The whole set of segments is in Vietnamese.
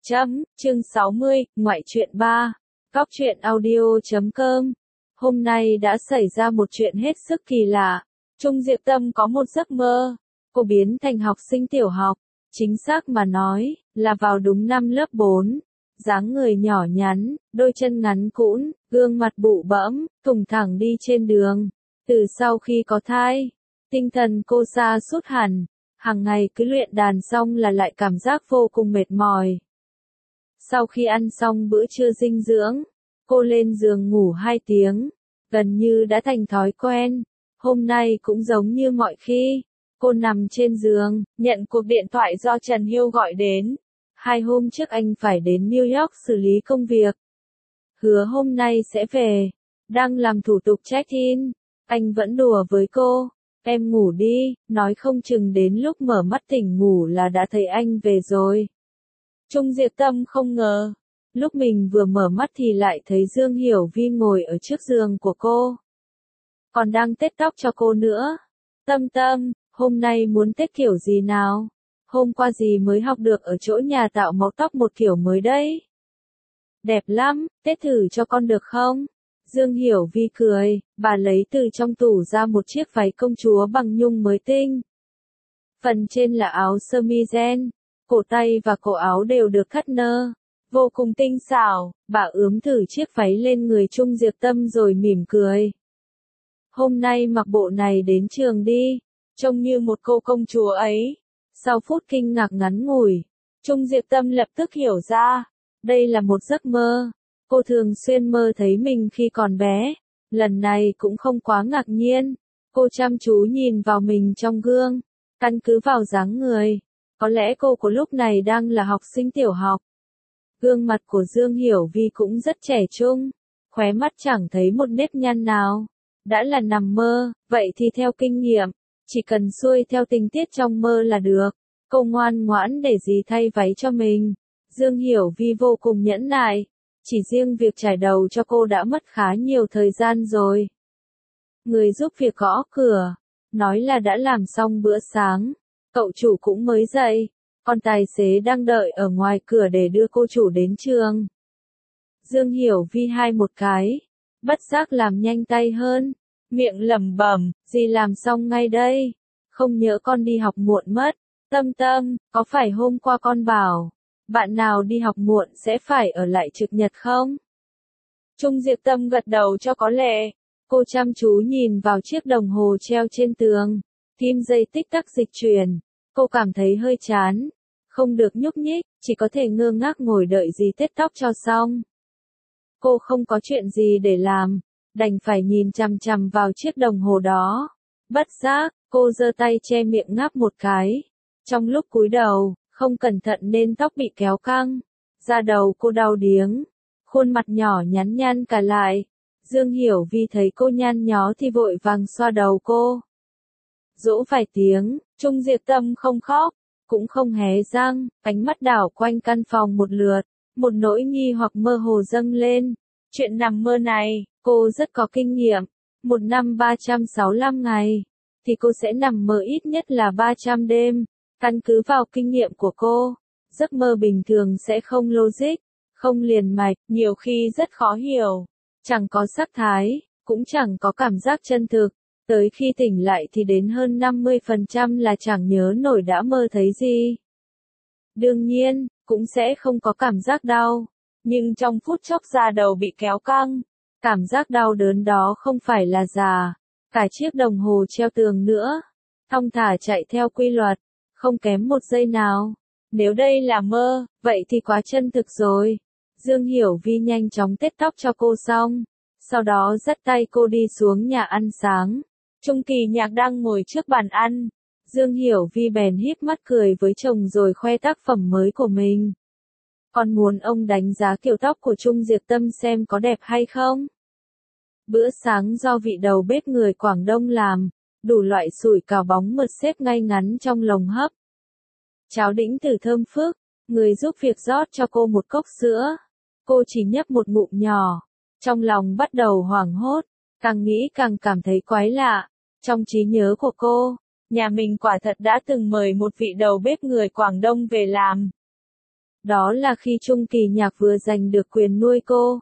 Chương 60, ngoại truyện 3. Góc truyện audio.com. Hôm nay đã xảy ra một chuyện hết sức kỳ lạ. Trung Diệp Tâm có một giấc mơ. Cô biến thành học sinh tiểu học. Chính xác mà nói, là vào đúng năm lớp 4. Dáng người nhỏ nhắn, đôi chân ngắn cũn, gương mặt bụ bẫm, thùng thẳng đi trên đường. Từ sau khi có thai, tinh thần cô sa sút hẳn. Hàng ngày cứ luyện đàn xong là lại cảm giác vô cùng mệt mỏi. Sau khi ăn xong bữa trưa dinh dưỡng, cô lên giường ngủ 2 tiếng, gần như đã thành thói quen. Hôm nay cũng giống như mọi khi, cô nằm trên giường, nhận cuộc điện thoại do Trần Hiêu gọi đến. 2 hôm trước anh phải đến New York xử lý công việc. Hứa hôm nay sẽ về, đang làm thủ tục check-in, anh vẫn đùa với cô. Em ngủ đi, nói không chừng đến lúc mở mắt tỉnh ngủ là đã thấy anh về rồi. Trung Diệp Tâm không ngờ, lúc mình vừa mở mắt thì lại thấy Dương Hiểu Vi ngồi ở trước giường của cô. Còn đang tết tóc cho cô nữa. Tâm Tâm, hôm nay muốn tết kiểu gì nào? Hôm qua gì mới học được ở chỗ nhà tạo màu tóc một kiểu mới đấy. Đẹp lắm, tết thử cho con được không? Dương Hiểu Vi cười, bà lấy từ trong tủ ra một chiếc váy công chúa bằng nhung mới tinh. Phần trên là áo sơ mi ren, cổ tay và cổ áo đều được cắt nơ, vô cùng tinh xảo. Bà ướm thử chiếc váy lên người Trung Diệp Tâm rồi mỉm cười. Hôm nay mặc bộ này đến trường đi, trông như một cô công chúa ấy. Sau phút kinh ngạc ngắn ngủi, Trung Diệp Tâm lập tức hiểu ra, đây là một giấc mơ. Cô thường xuyên mơ thấy mình khi còn bé, lần này cũng không quá ngạc nhiên. Cô chăm chú nhìn vào mình trong gương, căn cứ vào dáng người, có lẽ cô của lúc này đang là học sinh tiểu học. Gương mặt của Dương Hiểu Vi cũng rất trẻ trung, khóe mắt chẳng thấy một nếp nhăn nào. Đã là nằm mơ, vậy thì theo kinh nghiệm, chỉ cần xuôi theo tình tiết trong mơ là được. Cô ngoan ngoãn để dì thay váy cho mình. Dương Hiểu Vi vô cùng nhẫn nại. Chỉ riêng việc trải đầu cho cô đã mất khá nhiều thời gian rồi. Người giúp việc gõ cửa, nói là đã làm xong bữa sáng. Cậu chủ cũng mới dậy, còn tài xế đang đợi ở ngoài cửa để đưa cô chủ đến trường. Dương Hiểu Vi hai một cái, bất giác làm nhanh tay hơn, miệng lẩm bẩm, dì làm xong ngay đây, không nhỡ con đi học muộn mất. Tâm Tâm, có phải hôm qua con bảo, bạn nào đi học muộn sẽ phải ở lại trực nhật không? Trung Diệp Tâm gật đầu cho có lệ. Cô chăm chú nhìn vào chiếc đồng hồ treo trên tường, kim dây tích tắc dịch chuyển. Cô cảm thấy hơi chán, không được nhúc nhích, chỉ có thể ngơ ngác ngồi đợi dì tết tóc cho xong. Cô không có chuyện gì để làm, đành phải nhìn chằm chằm vào chiếc đồng hồ đó. Bất giác, cô giơ tay che miệng ngáp một cái. Trong lúc cúi đầu, không cẩn thận nên tóc bị kéo căng. Da đầu cô đau điếng, khuôn mặt nhỏ nhắn nhăn cả lại. Dương Hiểu Vi thấy cô nhăn nhó thì vội vàng xoa đầu cô. Dỗ vài tiếng, Trung Diệp Tâm không khóc, cũng không hé răng, ánh mắt đảo quanh căn phòng một lượt, một nỗi nghi hoặc mơ hồ dâng lên. Chuyện nằm mơ này, cô rất có kinh nghiệm. Một năm 365 ngày, thì cô sẽ nằm mơ ít nhất là 300 đêm. Căn cứ vào kinh nghiệm của cô, giấc mơ bình thường sẽ không logic, không liền mạch, nhiều khi rất khó hiểu, chẳng có sắc thái, cũng chẳng có cảm giác chân thực. Tới khi tỉnh lại thì đến hơn 50% là chẳng nhớ nổi đã mơ thấy gì. Đương nhiên, cũng sẽ không có cảm giác đau, nhưng trong phút chốc da đầu bị kéo căng, cảm giác đau đớn đó không phải là giả. Cả chiếc đồng hồ treo tường nữa, thong thả chạy theo quy luật, không kém một giây nào. Nếu đây là mơ, vậy thì quá chân thực rồi. Dương Hiểu Vi nhanh chóng tết tóc cho cô xong, sau đó dắt tay cô đi xuống nhà ăn sáng. Trung Kỳ Nhạc đang ngồi trước bàn ăn. Dương Hiểu Vi bèn híp mắt cười với chồng rồi khoe tác phẩm mới của mình. Con muốn ông đánh giá kiểu tóc của Trung Diệp Tâm xem có đẹp hay không? Bữa sáng do vị đầu bếp người Quảng Đông làm, đủ loại sủi cảo bóng mượt xếp ngay ngắn trong lồng hấp. Cháo đĩnh từ thơm phức, người giúp việc rót cho cô một cốc sữa. Cô chỉ nhấp một ngụm nhỏ, trong lòng bắt đầu hoảng hốt, càng nghĩ càng cảm thấy quái lạ. Trong trí nhớ của cô, nhà mình quả thật đã từng mời một vị đầu bếp người Quảng Đông về làm. Đó là khi Trung Kỳ Nhạc vừa giành được quyền nuôi cô.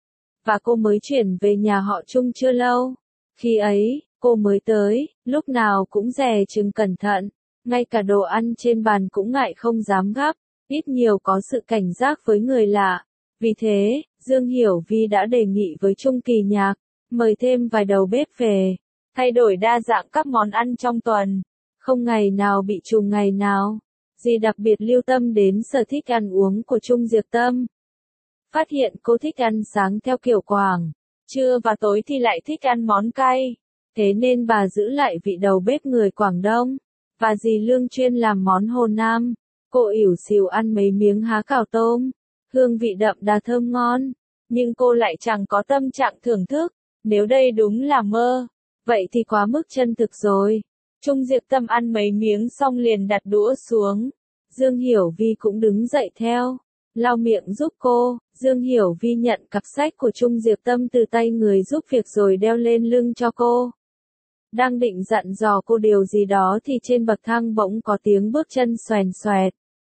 Và cô mới chuyển về nhà họ Trung chưa lâu. Khi ấy, cô mới tới, lúc nào cũng dè chừng cẩn thận. Ngay cả đồ ăn trên bàn cũng ngại không dám gắp, ít nhiều có sự cảnh giác với người lạ. Vì thế, Dương Hiểu Vi đã đề nghị với Trung Kỳ Nhạc, mời thêm vài đầu bếp về, thay đổi đa dạng các món ăn trong tuần, không ngày nào bị trùng ngày nào. Dì đặc biệt lưu tâm đến sở thích ăn uống của Trung Diệp Tâm. Phát hiện cô thích ăn sáng theo kiểu Quảng, trưa và tối thì lại thích ăn món cay. Thế nên bà giữ lại vị đầu bếp người Quảng Đông, và dì Lương chuyên làm món Hồ Nam. Cô ỉu xìu ăn mấy miếng há cảo tôm, hương vị đậm đà thơm ngon, nhưng cô lại chẳng có tâm trạng thưởng thức. Nếu đây đúng là mơ, vậy thì quá mức chân thực rồi. Trung Diệp Tâm ăn mấy miếng xong liền đặt đũa xuống. Dương Hiểu Vi cũng đứng dậy theo, lau miệng giúp cô. Dương Hiểu Vi nhận cặp sách của Trung Diệp Tâm từ tay người giúp việc rồi đeo lên lưng cho cô. Đang định dặn dò cô điều gì đó thì trên bậc thang bỗng có tiếng bước chân xoèn xoẹt.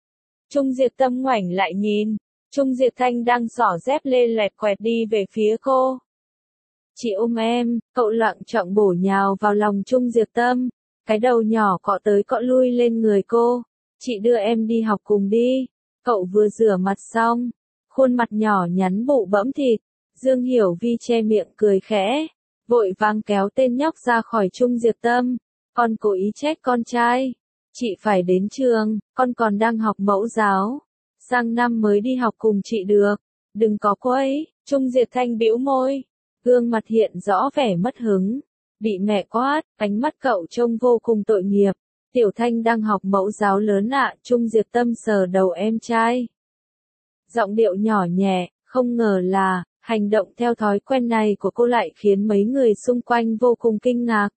Trung Diệp Tâm ngoảnh lại nhìn, Trung Diệp Thanh đang xỏ dép lê loẹt quẹt đi về phía cô. Chị ôm em, cậu loạng choạng bổ nhào vào lòng Trung Diệp Tâm, cái đầu nhỏ cọ tới cọ lui lên người cô. Chị đưa em đi học cùng đi. Cậu vừa rửa mặt xong, khuôn mặt nhỏ nhắn bụ bẫm thịt. Dương Hiểu Vi che miệng cười khẽ, vội vàng kéo tên nhóc ra khỏi Trung Diệp Tâm. Con cố ý trách con trai. Chị phải đến trường, con còn đang học mẫu giáo. Sang năm mới đi học cùng chị được. Đừng có quấy. Trung Diệp Thanh bĩu môi, gương mặt hiện rõ vẻ mất hứng. Bị mẹ quát, ánh mắt cậu trông vô cùng tội nghiệp. Tiểu Thanh đang học mẫu giáo lớn ạ. Trung Diệp Tâm sờ đầu em trai, giọng điệu nhỏ nhẹ, không ngờ là, hành động theo thói quen này của cô lại khiến mấy người xung quanh vô cùng kinh ngạc.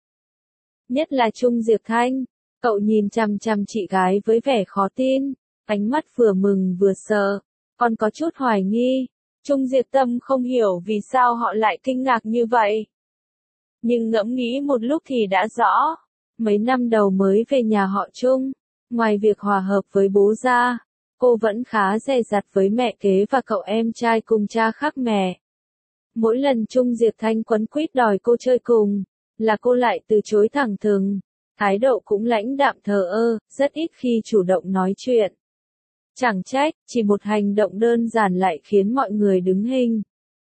Nhất là Trung Diệp Thanh, cậu nhìn chằm chằm chị gái với vẻ khó tin, ánh mắt vừa mừng vừa sợ, còn có chút hoài nghi. Trung Diệp Tâm không hiểu vì sao họ lại kinh ngạc như vậy. Nhưng ngẫm nghĩ một lúc thì đã rõ. Mấy năm đầu mới về nhà họ Trung, ngoài việc hòa hợp với bố ra, cô vẫn khá dè dặt với mẹ kế và cậu em trai cùng cha khác mẹ. Mỗi lần Trung Diệp Thanh quấn quýt đòi cô chơi cùng, là cô lại từ chối thẳng thừng, thái độ cũng lãnh đạm thờ ơ, rất ít khi chủ động nói chuyện. Chẳng trách, chỉ một hành động đơn giản lại khiến mọi người đứng hình.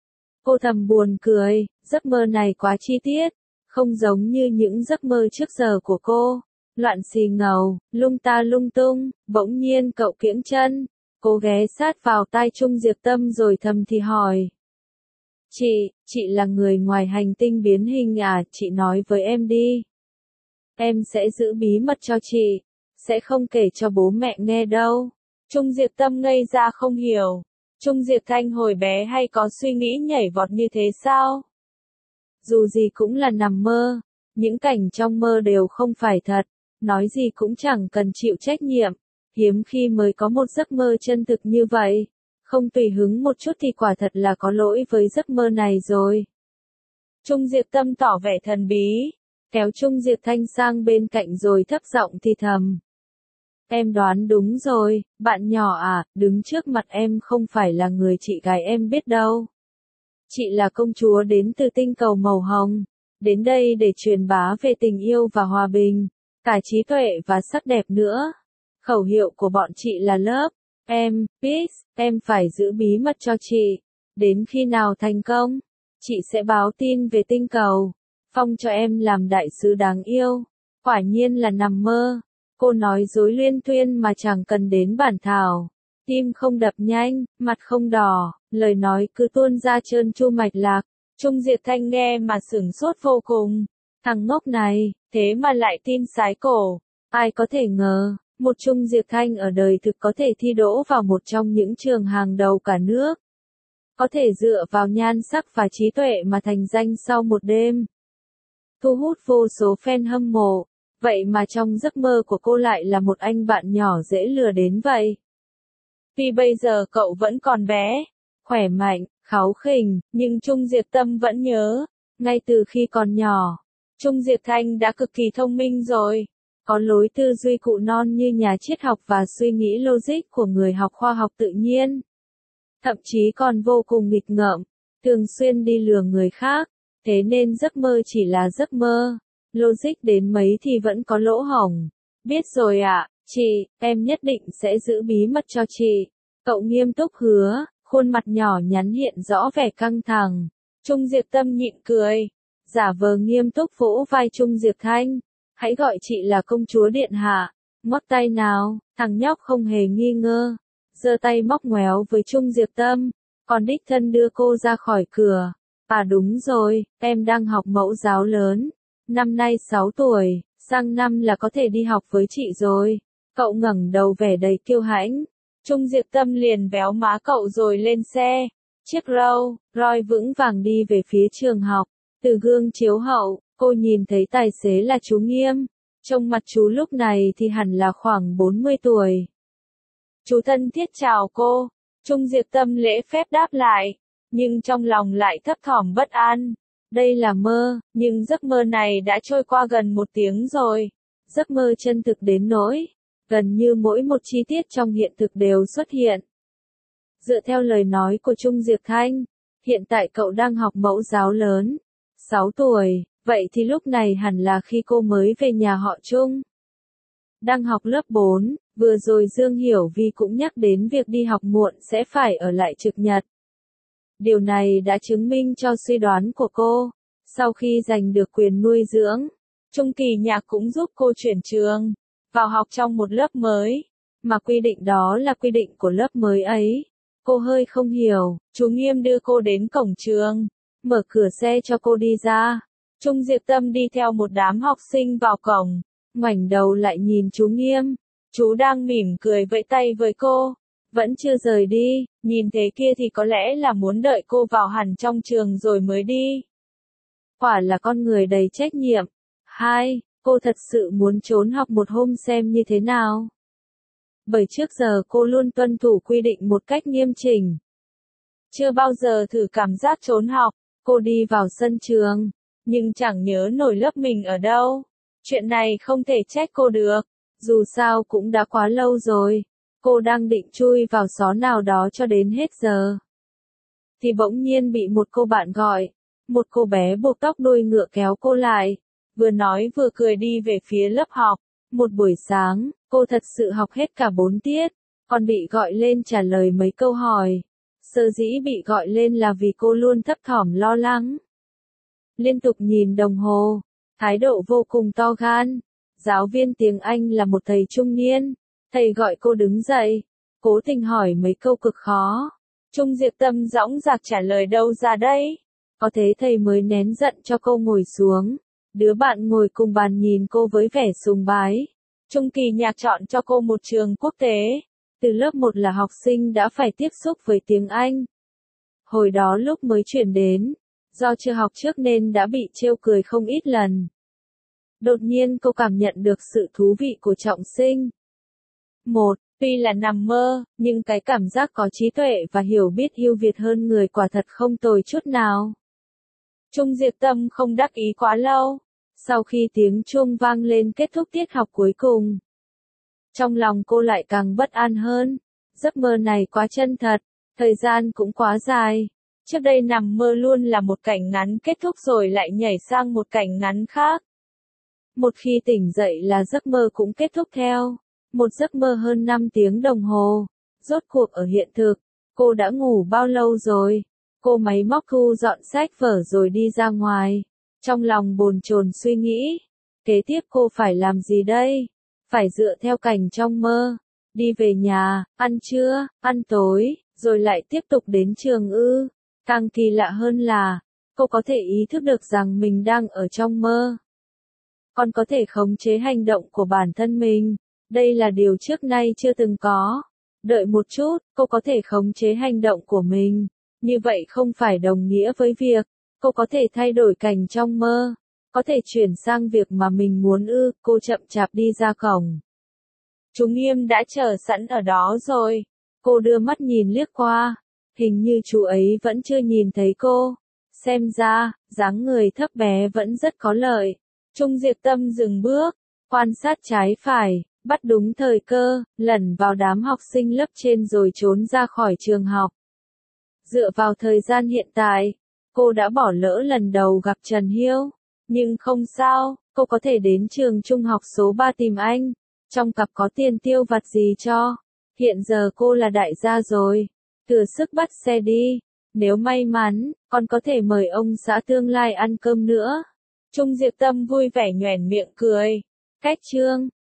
Cô thầm buồn cười, giấc mơ này quá chi tiết, không giống như những giấc mơ trước giờ của cô. Loạn xì ngầu, lung ta lung tung. Bỗng nhiên cậu kiễng chân, cô ghé sát vào tai Trung Diệp Tâm rồi thầm thì hỏi. Chị là người ngoài hành tinh biến hình à? Chị nói với em đi. Em sẽ giữ bí mật cho chị, sẽ không kể cho bố mẹ nghe đâu. Trung Diệp Tâm ngây ra không hiểu. Trung Diệp Thanh hồi bé hay có suy nghĩ nhảy vọt như thế sao? Dù gì cũng là nằm mơ, những cảnh trong mơ đều không phải thật, nói gì cũng chẳng cần chịu trách nhiệm, hiếm khi mới có một giấc mơ chân thực như vậy. Không tùy hứng một chút thì quả thật là có lỗi với giấc mơ này rồi. Trung Diệp Tâm tỏ vẻ thần bí, kéo Trung Diệp Thanh sang bên cạnh rồi thấp giọng thì thầm. Em đoán đúng rồi, bạn nhỏ à, đứng trước mặt em không phải là người chị gái em biết đâu. Chị là công chúa đến từ tinh cầu màu hồng, đến đây để truyền bá về tình yêu và hòa bình, cả trí tuệ và sắc đẹp nữa. Khẩu hiệu của bọn chị là Love, Peace, em phải giữ bí mật cho chị. Đến khi nào thành công, chị sẽ báo tin về tinh cầu, phong cho em làm đại sứ đáng yêu. Quả nhiên là nằm mơ. Cô nói dối luyên thuyên mà chẳng cần đến bản thảo. Tim không đập nhanh, mặt không đỏ, lời nói cứ tuôn ra trơn tru mạch lạc. Trung Diệp Thanh nghe mà sửng sốt vô cùng. Thằng ngốc này, thế mà lại tin sái cổ. Ai có thể ngờ, một Trung Diệp Thanh ở đời thực có thể thi đỗ vào một trong những trường hàng đầu cả nước. Có thể dựa vào nhan sắc và trí tuệ mà thành danh sau một đêm. Thu hút vô số fan hâm mộ. Vậy mà trong giấc mơ của cô lại là một anh bạn nhỏ dễ lừa đến vậy. Vì bây giờ cậu vẫn còn bé, khỏe mạnh, kháu khỉnh, nhưng Trung Diệp Tâm vẫn nhớ. Ngay từ khi còn nhỏ, Trung Diệp Thanh đã cực kỳ thông minh rồi. có lối tư duy cụ non như nhà triết học và suy nghĩ logic của người học khoa học tự nhiên. Thậm chí còn vô cùng nghịch ngợm, thường xuyên đi lừa người khác, thế nên giấc mơ chỉ là giấc mơ. Logic đến mấy thì vẫn có lỗ hổng. Biết rồi ạ, chị, em nhất định sẽ giữ bí mật cho chị. Cậu nghiêm túc hứa, khuôn mặt nhỏ nhắn hiện rõ vẻ căng thẳng. Trung Diệp Tâm nhịn cười, giả vờ nghiêm túc vỗ vai Trung Diệp Thanh. Hãy gọi chị là công chúa điện hạ. Mót tay nào, thằng nhóc không hề nghi ngơ. Giơ tay móc ngoéo với Trung Diệp Tâm, còn đích thân đưa cô ra khỏi cửa. À đúng rồi, em đang học mẫu giáo lớn. Năm nay 6 tuổi, sang năm là có thể đi học với chị rồi. Cậu ngẩng đầu vẻ đầy kiêu hãnh. Trung Diệp Tâm liền véo má cậu rồi lên xe. Chiếc Rolls-Royce vững vàng đi về phía trường học. Từ gương chiếu hậu, cô nhìn thấy tài xế là chú Nghiêm. Trông mặt chú lúc này thì hẳn là khoảng 40 tuổi. Chú thân thiết chào cô. Trung Diệp Tâm lễ phép đáp lại, nhưng trong lòng lại thấp thỏm bất an. Đây là mơ, nhưng giấc mơ này đã trôi qua gần 1 tiếng rồi. Giấc mơ chân thực đến nỗi, gần như mỗi một chi tiết trong hiện thực đều xuất hiện. Dựa theo lời nói của Trung Diệp Thanh, hiện tại cậu đang học mẫu giáo lớn, 6 tuổi, vậy thì lúc này hẳn là khi cô mới về nhà họ Trung. Đang học lớp 4, vừa rồi Dương Hiểu Vi cũng nhắc đến việc đi học muộn sẽ phải ở lại trực nhật. Điều này đã chứng minh cho suy đoán của cô. Sau khi giành được quyền nuôi dưỡng, Trung Kỳ Nhạc cũng giúp cô chuyển trường, vào học trong một lớp mới, mà quy định đó là quy định của lớp mới ấy. Cô hơi không hiểu, chú Nghiêm đưa cô đến cổng trường, mở cửa xe cho cô đi ra. Trung Diệp Tâm đi theo một đám học sinh vào cổng, ngoảnh đầu lại nhìn chú Nghiêm. Chú đang mỉm cười vẫy tay với cô, vẫn chưa rời đi, nhìn thế kia thì có lẽ là muốn đợi cô vào hẳn trong trường rồi mới đi. Quả là con người đầy trách nhiệm. 2. Cô thật sự muốn trốn học một hôm xem như thế nào. Bởi trước giờ cô luôn tuân thủ quy định một cách nghiêm chỉnh. Chưa bao giờ thử cảm giác trốn học, cô đi vào sân trường, nhưng chẳng nhớ nổi lớp mình ở đâu. Chuyện này không thể trách cô được, dù sao cũng đã quá lâu rồi. Cô đang định chui vào xó nào đó cho đến hết giờ. Thì bỗng nhiên bị một cô bạn gọi. Một cô bé buộc tóc đuôi ngựa kéo cô lại. Vừa nói vừa cười đi về phía lớp học. Một buổi sáng, cô thật sự học hết cả 4 tiết. Còn bị gọi lên trả lời mấy câu hỏi. Sở dĩ bị gọi lên là vì cô luôn thấp thỏm lo lắng. Liên tục nhìn đồng hồ. Thái độ vô cùng to gan. Giáo viên tiếng Anh là một thầy trung niên. Thầy gọi cô đứng dậy, cố tình hỏi mấy câu cực khó. Trung Diệp Tâm dõng dạc trả lời đâu ra đấy. Có thế thầy mới nén giận cho cô ngồi xuống. Đứa bạn ngồi cùng bàn nhìn cô với vẻ sùng bái. Trung Kỳ Nhạc chọn cho cô một trường quốc tế. Từ lớp 1 là học sinh đã phải tiếp xúc với tiếng Anh. Hồi đó lúc mới chuyển đến, do chưa học trước nên đã bị trêu cười không ít lần. Đột nhiên cô cảm nhận được sự thú vị của trọng sinh. Tuy là nằm mơ, nhưng cái cảm giác có trí tuệ và hiểu biết ưu việt hơn người quả thật không tồi chút nào. Trung Diệp Tâm không đắc ý quá lâu. Sau khi tiếng chuông vang lên kết thúc tiết học cuối cùng, trong lòng cô lại càng bất an hơn. Giấc mơ này quá chân thật, thời gian cũng quá dài. Trước đây nằm mơ luôn là một cảnh ngắn kết thúc rồi lại nhảy sang một cảnh ngắn khác. Một khi tỉnh dậy là giấc mơ cũng kết thúc theo. Một giấc mơ hơn 5 tiếng đồng hồ. Rốt cuộc ở hiện thực, cô đã ngủ bao lâu rồi? Cô máy móc thu dọn sách vở rồi đi ra ngoài. Trong lòng bồn chồn suy nghĩ. Kế tiếp cô phải làm gì đây? Phải dựa theo cảnh trong mơ. Đi về nhà, ăn trưa, ăn tối, rồi lại tiếp tục đến trường ư. Càng kỳ lạ hơn là, cô có thể ý thức được rằng mình đang ở trong mơ. Còn có thể khống chế hành động của bản thân mình. Đây là điều trước nay chưa từng có. Đợi một chút, cô có thể khống chế hành động của mình. Như vậy không phải đồng nghĩa với việc, cô có thể thay đổi cảnh trong mơ. Có thể chuyển sang việc mà mình muốn ư. Cô chậm chạp đi ra cổng. Chú Nghiêm đã chờ sẵn ở đó rồi. Cô đưa mắt nhìn liếc qua. Hình như chú ấy vẫn chưa nhìn thấy cô. Xem ra, dáng người thấp bé vẫn rất có lợi. Trung Diệp Tâm dừng bước. quan sát trái phải, bắt đúng thời cơ, lẩn vào đám học sinh lớp trên rồi trốn ra khỏi trường học. Dựa vào thời gian hiện tại, cô đã bỏ lỡ lần đầu gặp Trần Hiêu. Nhưng không sao, cô có thể đến trường trung học số 3 tìm anh. Trong cặp có tiền tiêu vặt gì cho. Hiện giờ cô là đại gia rồi. Thừa sức bắt xe đi. Nếu may mắn, còn có thể mời ông xã tương lai ăn cơm nữa. Trung Diệp Tâm vui vẻ nhoẻn miệng cười. Cách chương